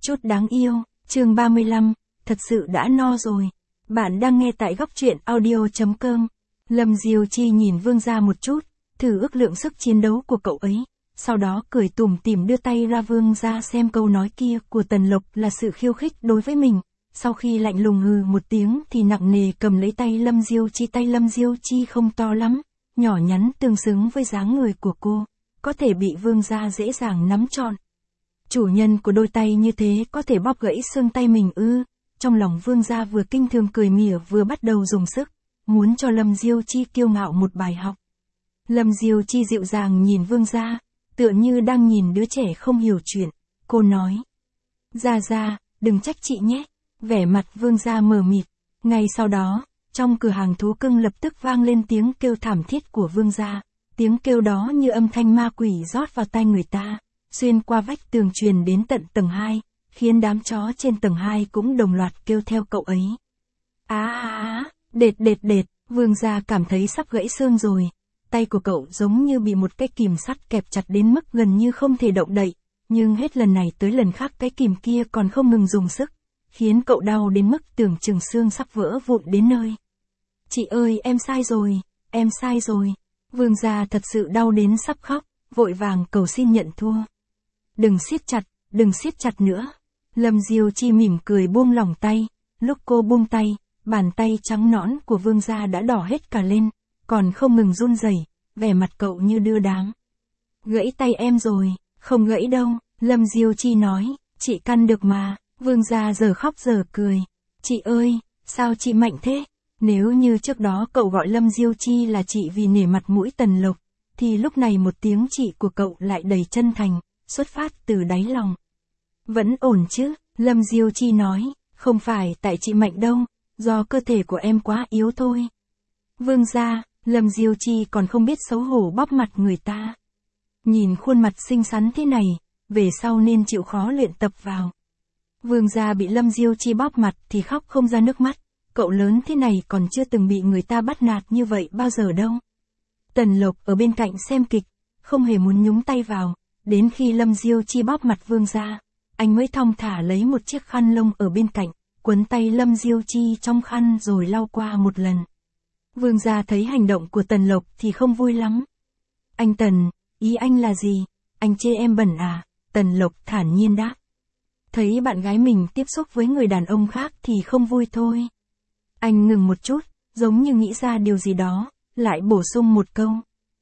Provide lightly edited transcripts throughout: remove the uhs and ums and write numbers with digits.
Chút đáng yêu, chương 35, thật sự đã no rồi. Bạn đang nghe tại góc truyện audio.com. Lâm Diêu Chi nhìn Vương gia một chút, thử ước lượng sức chiến đấu của cậu ấy, sau đó cười tủm tỉm đưa tay ra Vương gia xem câu nói kia của Tần Lộc là sự khiêu khích đối với mình. Sau khi lạnh lùng hừ một tiếng thì nặng nề cầm lấy tay Lâm Diêu Chi. Tay Lâm Diêu Chi không to lắm, nhỏ nhắn tương xứng với dáng người của cô, có thể bị Vương gia dễ dàng nắm trọn. Chủ nhân của đôi tay như thế có thể bóp gãy xương tay mình ư? Trong lòng Vương gia vừa kinh thường cười mỉa vừa bắt đầu dùng sức, muốn cho Lâm Diêu Chi kiêu ngạo một bài học. Lâm Diêu Chi dịu dàng nhìn Vương gia, tựa như đang nhìn đứa trẻ không hiểu chuyện. Cô nói: Gia, đừng trách chị nhé. Vẻ mặt Vương gia mờ mịt. Ngay sau đó, trong cửa hàng thú cưng lập tức vang lên tiếng kêu thảm thiết của Vương gia. Tiếng kêu đó như âm thanh ma quỷ rót vào tai người ta, xuyên qua vách tường truyền đến tận tầng 2, khiến đám chó trên tầng 2 cũng đồng loạt kêu theo cậu ấy. Đệt, Vương gia cảm thấy sắp gãy xương rồi. Tay của cậu giống như bị một cái kìm sắt kẹp chặt đến mức gần như không thể động đậy, nhưng hết lần này tới lần khác cái kìm kia còn không ngừng dùng sức, khiến cậu đau đến mức tưởng chừng xương sắp vỡ vụn đến nơi. Chị ơi, em sai rồi. Vương gia thật sự đau đến sắp khóc, vội vàng cầu xin nhận thua. Đừng siết chặt nữa. Lâm Diêu Chi mỉm cười buông lỏng tay. Lúc cô buông tay, bàn tay trắng nõn của Vương gia đã đỏ hết cả lên, còn không ngừng run rẩy, vẻ mặt cậu như đưa đám. Gãy tay em rồi. Không gãy đâu, Lâm Diêu Chi nói, chị căn được mà. Vương gia giờ khóc giờ cười. Chị ơi, sao chị mạnh thế? Nếu như trước đó cậu gọi Lâm Diêu Chi là chị vì nể mặt mũi Tần Lộc, thì lúc này một tiếng chị của cậu lại đầy chân thành, xuất phát từ đáy lòng. Vẫn ổn chứ? Lâm Diêu Chi nói, không phải tại chị mạnh đâu, do cơ thể của em quá yếu thôi. Vương gia, Lâm Diêu Chi còn không biết xấu hổ bóp mặt người ta. Nhìn khuôn mặt xinh xắn thế này, về sau nên chịu khó luyện tập vào. Vương gia bị Lâm Diêu Chi bóp mặt thì khóc không ra nước mắt, cậu lớn thế này còn chưa từng bị người ta bắt nạt như vậy bao giờ đâu. Tần Lộc ở bên cạnh xem kịch, không hề muốn nhúng tay vào, đến khi Lâm Diêu Chi bóp mặt Vương gia, anh mới thong thả lấy một chiếc khăn lông ở bên cạnh, quấn tay Lâm Diêu Chi trong khăn rồi lau qua một lần. Vương gia thấy hành động của Tần Lộc thì không vui lắm. Anh Tần, ý anh là gì? Anh chê em bẩn à? Tần Lộc thản nhiên đáp. Thấy bạn gái mình tiếp xúc với người đàn ông khác thì không vui thôi. Anh ngừng một chút, giống như nghĩ ra điều gì đó, lại bổ sung một câu.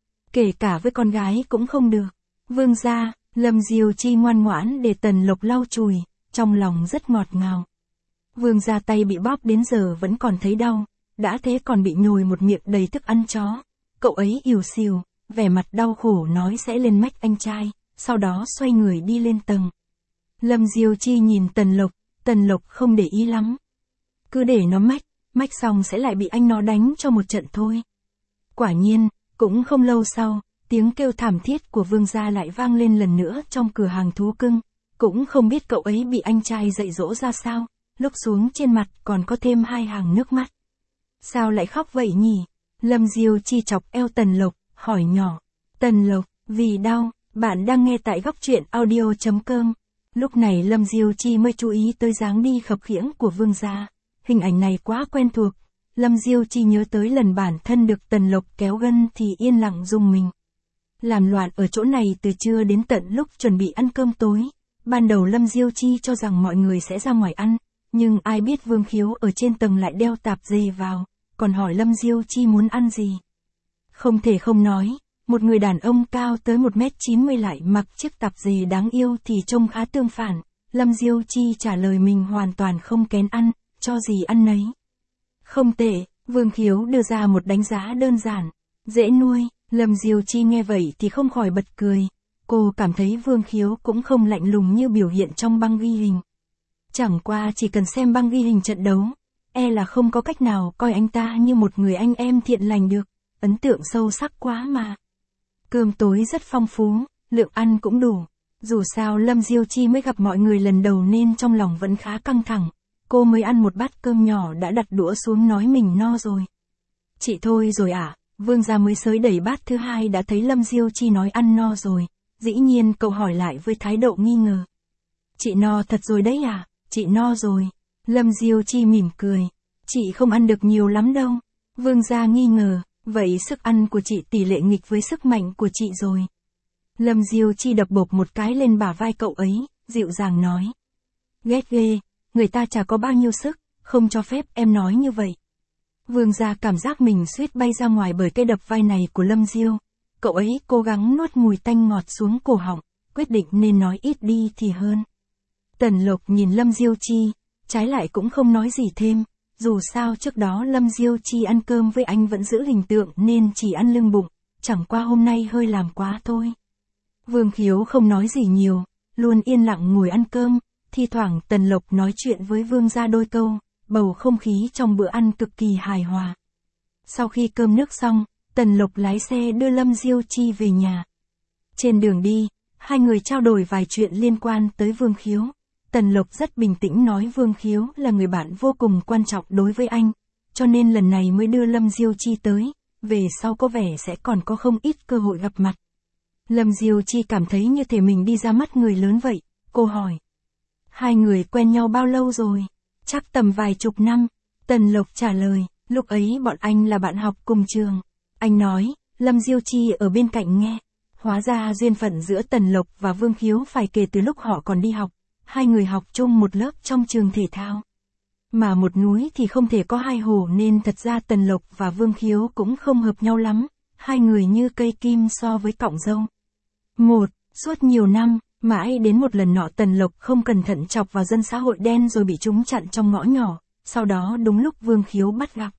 Kể cả với con gái cũng không được. Vương gia, Lâm Diêu Chi ngoan ngoãn để Tần Lộc lau chùi, trong lòng rất ngọt ngào. Vương gia tay bị bóp đến giờ vẫn còn thấy đau, đã thế còn bị nhồi một miệng đầy thức ăn chó. Cậu ấy ỉu xìu, vẻ mặt đau khổ nói sẽ lên mách anh trai, sau đó xoay người đi lên tầng. Lâm Diêu Chi nhìn Tần Lộc không để ý lắm. Cứ để nó mách xong sẽ lại bị anh nó đánh cho một trận thôi. Quả nhiên, cũng không lâu sau, tiếng kêu thảm thiết của Vương gia lại vang lên lần nữa trong cửa hàng thú cưng. Cũng không biết cậu ấy bị anh trai dạy dỗ ra sao, lúc xuống trên mặt còn có thêm 2 hàng nước mắt. Sao lại khóc vậy nhỉ? Lâm Diêu Chi chọc eo Tần Lộc, hỏi nhỏ. Tần Lộc, vì đau. Bạn đang nghe tại góc truyện audio.com. Lúc này Lâm Diêu Chi mới chú ý tới dáng đi khập khiễng của Vương gia. Hình ảnh này quá quen thuộc. Lâm Diêu Chi nhớ tới lần bản thân được Tần Lộc kéo gân thì yên lặng rùng mình. Làm loạn ở chỗ này từ trưa đến tận lúc chuẩn bị ăn cơm tối. Ban đầu Lâm Diêu Chi cho rằng mọi người sẽ ra ngoài ăn, nhưng ai biết Vương Khiếu ở trên tầng lại đeo tạp dề vào, còn hỏi Lâm Diêu Chi muốn ăn gì. Không thể không nói, một người đàn ông cao tới 1m90 lại mặc chiếc tạp dề đáng yêu thì trông khá tương phản. Lâm Diêu Chi trả lời mình hoàn toàn không kén ăn, cho gì ăn nấy. Không tệ, Vương Khiếu đưa ra một đánh giá đơn giản, dễ nuôi. Lâm Diêu Chi nghe vậy thì không khỏi bật cười. Cô cảm thấy Vương Khiếu cũng không lạnh lùng như biểu hiện trong băng ghi hình. Chẳng qua chỉ cần xem băng ghi hình trận đấu, là không có cách nào coi anh ta như một người anh em thiện lành được, ấn tượng sâu sắc quá mà. Cơm tối rất phong phú, lượng ăn cũng đủ. Dù sao Lâm Diêu Chi mới gặp mọi người lần đầu nên trong lòng vẫn khá căng thẳng. Cô mới ăn một bát cơm nhỏ đã đặt đũa xuống nói mình no rồi. Chị thôi rồi à? Vương gia mới xới đẩy bát thứ 2 đã thấy Lâm Diêu Chi nói ăn no rồi. Dĩ nhiên cậu hỏi lại với thái độ nghi ngờ. Chị no thật rồi đấy à? Chị no rồi. Lâm Diêu Chi mỉm cười. Chị không ăn được nhiều lắm đâu. Vương gia nghi ngờ, vậy sức ăn của chị tỷ lệ nghịch với sức mạnh của chị rồi. Lâm Diêu Chi đập bộp một cái lên bả vai cậu ấy, dịu dàng nói. Ghét ghê, người ta chả có bao nhiêu sức, không cho phép em nói như vậy. Vương gia cảm giác mình suýt bay ra ngoài bởi cái đập vai này của Lâm Diêu. Cậu ấy cố gắng nuốt mùi tanh ngọt xuống cổ họng, quyết định nên nói ít đi thì hơn. Tần Lộc nhìn Lâm Diêu Chi, trái lại cũng không nói gì thêm, dù sao trước đó Lâm Diêu Chi ăn cơm với anh vẫn giữ hình tượng nên chỉ ăn lưng bụng, chẳng qua hôm nay hơi làm quá thôi. Vương Khiếu không nói gì nhiều, luôn yên lặng ngồi ăn cơm, thi thoảng Tần Lộc nói chuyện với Vương gia đôi câu, bầu không khí trong bữa ăn cực kỳ hài hòa. Sau khi cơm nước xong, Tần Lộc lái xe đưa Lâm Diêu Chi về nhà. Trên đường đi, hai người trao đổi vài chuyện liên quan tới Vương Khiếu. Tần Lộc rất bình tĩnh nói Vương Khiếu là người bạn vô cùng quan trọng đối với anh, cho nên lần này mới đưa Lâm Diêu Chi tới, về sau có vẻ sẽ còn có không ít cơ hội gặp mặt. Lâm Diêu Chi cảm thấy như thể mình đi ra mắt người lớn vậy, cô hỏi. Hai người quen nhau bao lâu rồi? Chắc tầm vài chục năm. Tần Lộc trả lời, lúc ấy bọn anh là bạn học cùng trường. Anh nói, Lâm Diêu Chi ở bên cạnh nghe. Hóa ra duyên phận giữa Tần Lộc và Vương Khiếu phải kể từ lúc họ còn đi học. Hai người học chung một lớp trong trường thể thao. Mà một núi thì không thể có hai hồ nên thật ra Tần Lộc và Vương Khiếu cũng không hợp nhau lắm. Hai người như cây kim so với cọng dâu. Suốt nhiều năm, mãi đến một lần nọ Tần Lộc không cẩn thận chọc vào dân xã hội đen rồi bị chúng chặn trong ngõ nhỏ, sau đó đúng lúc Vương Khiếu bắt gặp.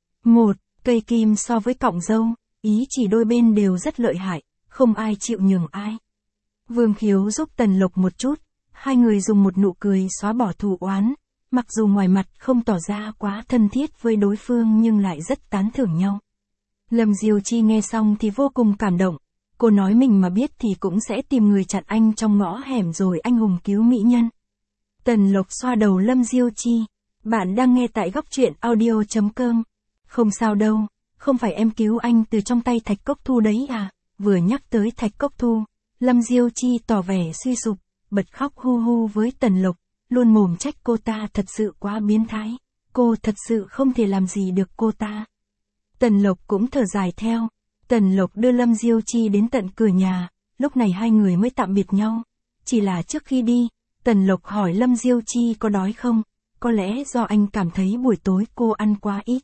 Cây kim so với cọng dâu, ý chỉ đôi bên đều rất lợi hại, không ai chịu nhường ai. Vương Khiếu giúp Tần Lộc một chút, hai người dùng một nụ cười xóa bỏ thù oán, mặc dù ngoài mặt không tỏ ra quá thân thiết với đối phương nhưng lại rất tán thưởng nhau. Lâm Diêu Chi nghe xong thì vô cùng cảm động. Cô nói mình mà biết thì cũng sẽ tìm người chặn anh trong ngõ hẻm rồi anh hùng cứu mỹ nhân. Tần Lộc xoa đầu Lâm Diêu Chi. Bạn đang nghe tại góc truyện audio.com. Không sao đâu, không phải em cứu anh từ trong tay Thạch Cốc Thu đấy à? Vừa nhắc tới Thạch Cốc Thu, Lâm Diêu Chi tỏ vẻ suy sụp, bật khóc hu hu với Tần Lộc, luôn mồm trách cô ta thật sự quá biến thái. Cô thật sự không thể làm gì được cô ta. Tần Lộc cũng thở dài theo. Tần Lộc đưa Lâm Diêu Chi đến tận cửa nhà, lúc này hai người mới tạm biệt nhau. Chỉ là trước khi đi, Tần Lộc hỏi Lâm Diêu Chi có đói không, có lẽ do anh cảm thấy buổi tối cô ăn quá ít.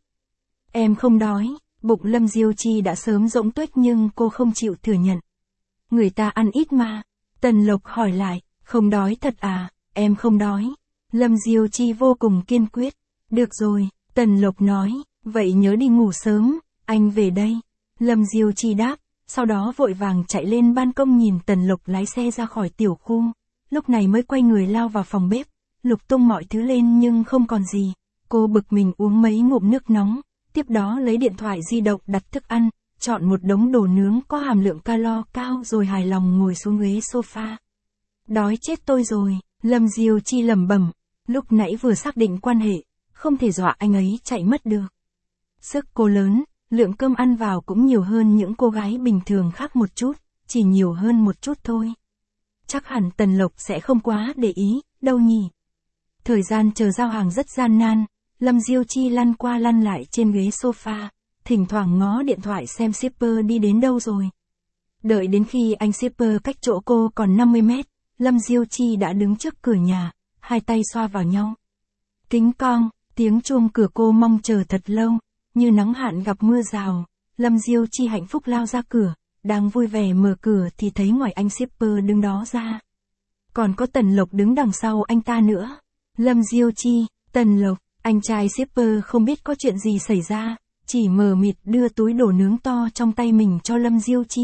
Em không đói, bụng Lâm Diêu Chi đã sớm rỗng tuếch nhưng cô không chịu thừa nhận. Người ta ăn ít mà. Tần Lộc hỏi lại, không đói thật à, em không đói. Lâm Diêu Chi vô cùng kiên quyết. Được rồi, Tần Lộc nói, vậy nhớ đi ngủ sớm, anh về đây. Lâm Diêu Chi đáp, sau đó vội vàng chạy lên ban công nhìn Tần Lộc lái xe ra khỏi tiểu khu, lúc này mới quay người lao vào phòng bếp, lục tung mọi thứ lên nhưng không còn gì. Cô bực mình uống mấy ngụm nước nóng, tiếp đó lấy điện thoại di động đặt thức ăn, chọn một đống đồ nướng có hàm lượng calo cao rồi hài lòng ngồi xuống ghế sofa. Đói chết tôi rồi, Lâm Diêu Chi lẩm bẩm, lúc nãy vừa xác định quan hệ, không thể dọa anh ấy chạy mất được. Sức cô lớn. Lượng cơm ăn vào cũng nhiều hơn những cô gái bình thường khác một chút, chỉ nhiều hơn một chút thôi. Chắc hẳn Tần Lộc sẽ không quá để ý, đâu nhỉ. Thời gian chờ giao hàng rất gian nan, Lâm Diêu Chi lăn qua lăn lại trên ghế sofa, thỉnh thoảng ngó điện thoại xem shipper đi đến đâu rồi. Đợi đến khi anh shipper cách chỗ cô còn 50 mét, Lâm Diêu Chi đã đứng trước cửa nhà, hai tay xoa vào nhau. Kính cong, tiếng chuông cửa cô mong chờ thật lâu. Như nắng hạn gặp mưa rào, Lâm Diêu Chi hạnh phúc lao ra cửa, đang vui vẻ mở cửa thì thấy ngoài anh shipper đứng đó ra. Còn có Tần Lộc đứng đằng sau anh ta nữa. Lâm Diêu Chi, Tần Lộc, anh trai shipper không biết có chuyện gì xảy ra, chỉ mờ mịt đưa túi đồ nướng to trong tay mình cho Lâm Diêu Chi.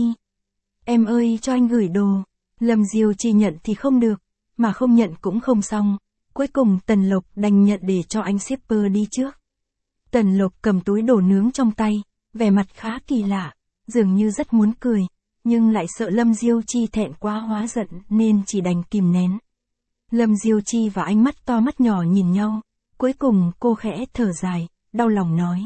Em ơi cho anh gửi đồ. Lâm Diêu Chi nhận thì không được, mà không nhận cũng không xong. Cuối cùng Tần Lộc đành nhận để cho anh shipper đi trước. Tần Lộc cầm túi đồ nướng trong tay, vẻ mặt khá kỳ lạ, dường như rất muốn cười, nhưng lại sợ Lâm Diêu Chi thẹn quá hóa giận nên chỉ đành kìm nén. Lâm Diêu Chi và ánh mắt to mắt nhỏ nhìn nhau, cuối cùng cô khẽ thở dài, đau lòng nói.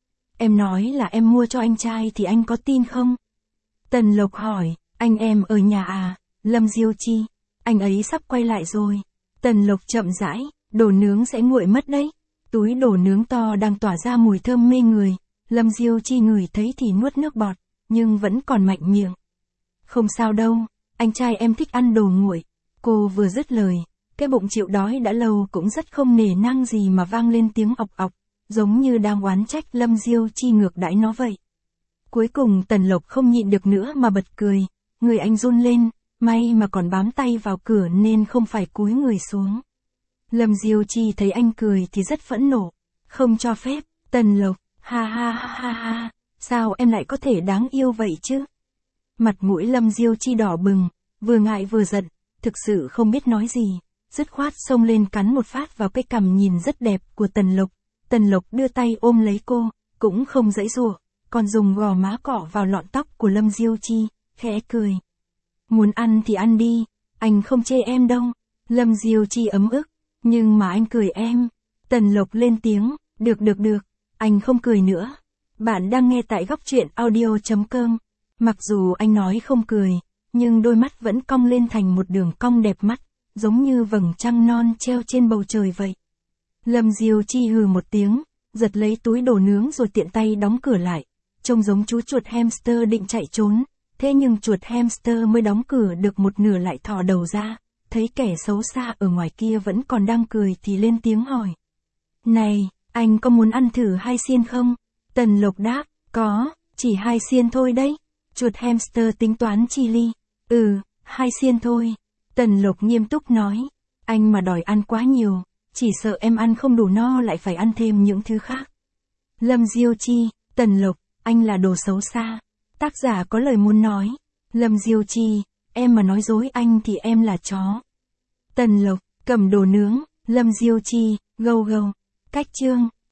Em nói là em mua cho anh trai thì anh có tin không? Tần Lộc hỏi, anh em ở nhà à? Lâm Diêu Chi, anh ấy sắp quay lại rồi. Tần Lộc chậm rãi, đồ nướng sẽ nguội mất đấy. Túi đồ nướng to đang tỏa ra mùi thơm mê người, Lâm Diêu Chi ngửi thấy thì nuốt nước bọt, nhưng vẫn còn mạnh miệng. Không sao đâu, anh trai em thích ăn đồ nguội. Cô vừa dứt lời, cái bụng chịu đói đã lâu cũng rất không nể nang gì mà vang lên tiếng ọc ọc, giống như đang oán trách Lâm Diêu Chi ngược đãi nó vậy. Cuối cùng Tần Lộc không nhịn được nữa mà bật cười, người anh run lên, may mà còn bám tay vào cửa nên không phải cúi người xuống. Lâm Diêu Chi thấy anh cười thì rất phẫn nộ, không cho phép. Tần Lộc, ha ha ha ha ha, sao em lại có thể đáng yêu vậy chứ? Mặt mũi Lâm Diêu Chi đỏ bừng, vừa ngại vừa giận, thực sự không biết nói gì, dứt khoát xông lên cắn một phát vào cái cằm nhìn rất đẹp của Tần Lộc. Tần Lộc đưa tay ôm lấy cô, cũng không giãy giụa, còn dùng gò má cọ vào lọn tóc của Lâm Diêu Chi, khẽ cười. Muốn ăn thì ăn đi, anh không chê em đâu. Lâm Diêu Chi ấm ức, nhưng mà anh cười em. Tần Lộc lên tiếng, được, anh không cười nữa. Bạn đang nghe tại góc truyện audio.com. Mặc dù anh nói không cười, nhưng đôi mắt vẫn cong lên thành một đường cong đẹp mắt, giống như vầng trăng non treo trên bầu trời vậy. Lâm Diêu Chi hừ một tiếng, giật lấy túi đồ nướng rồi tiện tay đóng cửa lại, trông giống chú chuột hamster định chạy trốn, thế nhưng chuột hamster mới đóng cửa được một nửa lại thò đầu ra, thấy kẻ xấu xa ở ngoài kia vẫn còn đang cười thì lên tiếng hỏi. Này, anh có muốn ăn thử hai xiên không? Tần Lộc đáp, có, chỉ hai xiên thôi đấy. Chuột hamster tính toán chi ly. Hai xiên thôi. Tần Lộc nghiêm túc nói, anh mà đòi ăn quá nhiều, chỉ sợ em ăn không đủ no lại phải ăn thêm những thứ khác. Lâm Diêu Chi, Tần Lộc, anh là đồ xấu xa. Tác giả có lời muốn nói. Lâm Diêu Chi, em mà nói dối anh thì em là chó. Tần Lộc, cầm đồ nướng. Lâm Diêu Chi, gâu gâu. Cách chương.